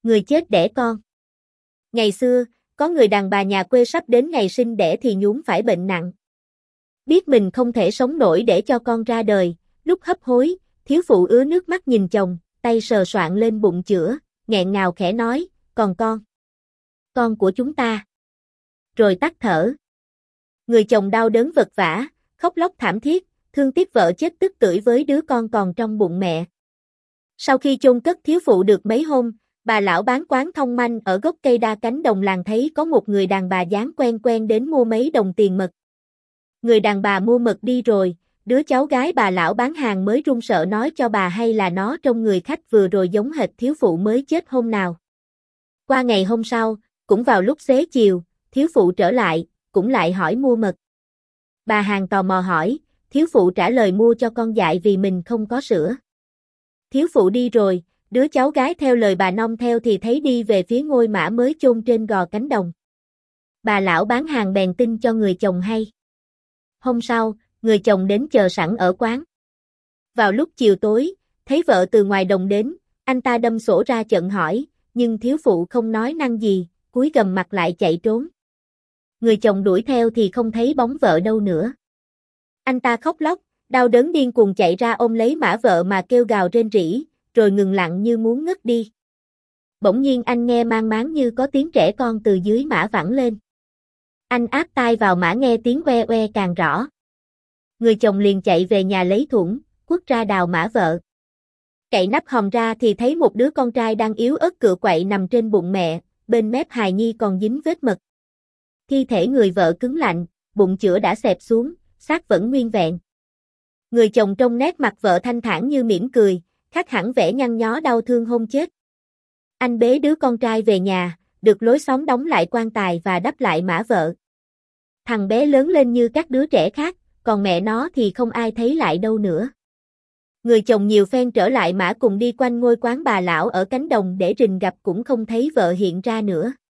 Người chết đẻ con. Ngày xưa, có người đàn bà nhà quê sắp đến ngày sinh đẻ thì nhún phải bệnh nặng. Biết mình không thể sống nổi để cho con ra đời, lúc hấp hối, thiếu phụ ứa nước mắt nhìn chồng, tay sờ soạng lên bụng chữa, nghẹn ngào khẽ nói, còn con của chúng ta. Rồi tắt thở. Người chồng đau đớn vật vã, khóc lóc thảm thiết, thương tiếc vợ chết tức tưởi với đứa con còn trong bụng mẹ. Sau khi chôn cất thiếu phụ được mấy hôm, bà lão bán quán thông manh ở gốc cây đa cánh đồng làng thấy có một người đàn bà dáng quen quen đến mua mấy đồng tiền mật. Người đàn bà mua mật đi rồi, đứa cháu gái bà lão bán hàng mới run sợ nói cho bà hay là nó trong người khách vừa rồi giống hệt thiếu phụ mới chết hôm nào. Qua ngày hôm sau, cũng vào lúc xế chiều, thiếu phụ trở lại, cũng lại hỏi mua mật. Bà hàng tò mò hỏi, thiếu phụ trả lời mua cho con dại vì mình không có sữa. Thiếu phụ đi rồi, đứa cháu gái theo lời bà nom theo thì thấy đi về phía ngôi mã mới chôn trên gò cánh đồng. Bà lão bán hàng bèn tin cho người chồng hay. Hôm sau, người chồng đến chờ sẵn ở quán. Vào lúc chiều tối, thấy vợ từ ngoài đồng đến, anh ta đâm sổ ra chận hỏi, nhưng thiếu phụ không nói năng gì, cúi gằm mặt lại chạy trốn. Người chồng đuổi theo thì không thấy bóng vợ đâu nữa. Anh ta khóc lóc, đau đớn điên cuồng chạy ra ôm lấy mã vợ mà kêu gào rên rỉ, rồi ngừng lặng như muốn ngất đi. Bỗng nhiên anh nghe mang máng như có tiếng trẻ con từ dưới mã vẳng lên. Anh áp tai vào mã nghe tiếng oe oe càng rõ. Người chồng liền chạy về nhà lấy thủng, quất ra đào mã vợ. Cậy nắp hòm ra thì thấy một đứa con trai đang yếu ớt cựa quậy nằm trên bụng mẹ, bên mép hài nhi còn dính vết mật. Thi thể người vợ cứng lạnh, bụng chữa đã xẹp xuống, xác vẫn nguyên vẹn. Người chồng trông nét mặt vợ thanh thản như mỉm cười, khác hẳn vẻ nhăn nhó đau thương hôn chết. Anh bế đứa con trai về nhà, được lối xóm đóng lại quan tài và đắp lại mã vợ. Thằng bé lớn lên như các đứa trẻ khác, còn mẹ nó thì không ai thấy lại đâu nữa. Người chồng nhiều phen trở lại mã cùng đi quanh ngôi quán bà lão ở cánh đồng để rình gặp cũng không thấy vợ hiện ra nữa.